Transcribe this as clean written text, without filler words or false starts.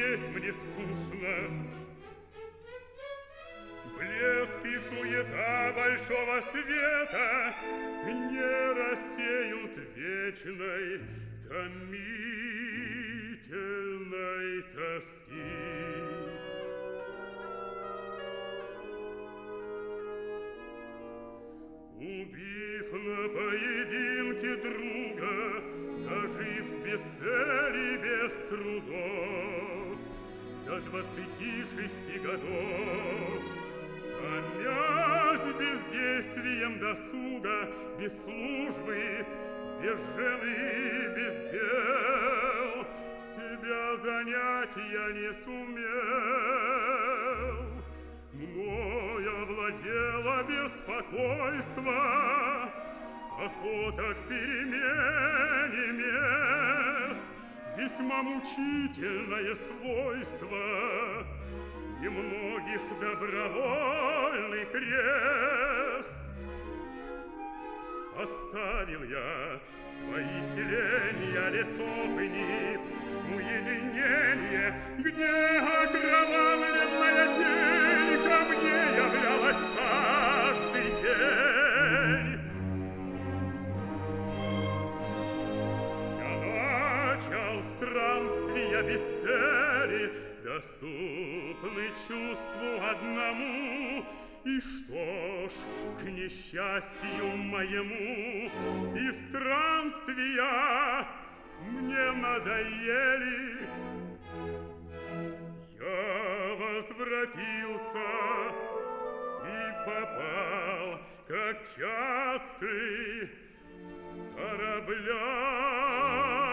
здесь мне скучно. Блеск и суета большого света не рассеют вечной томительной тоски. Убив на поединке друга, дожив без цели, без трудов, до 26 годов, томясь бездействием досуга, без службы, без жены, без дел, себя занять я не сумел. Мною овладело беспокойство, охота к перемене мест, весьма мучительное свойство, немногих добровольный крест. Оставил я свои селения лесов и нив, уединение, где окровавленная тень ко мне являлась каждый день. Я начал странствия без цели, доступны чувству одному. И что ж, к несчастью моему, и странствия мне надоели. Я возвратился и попал, как Чацкий, с корабля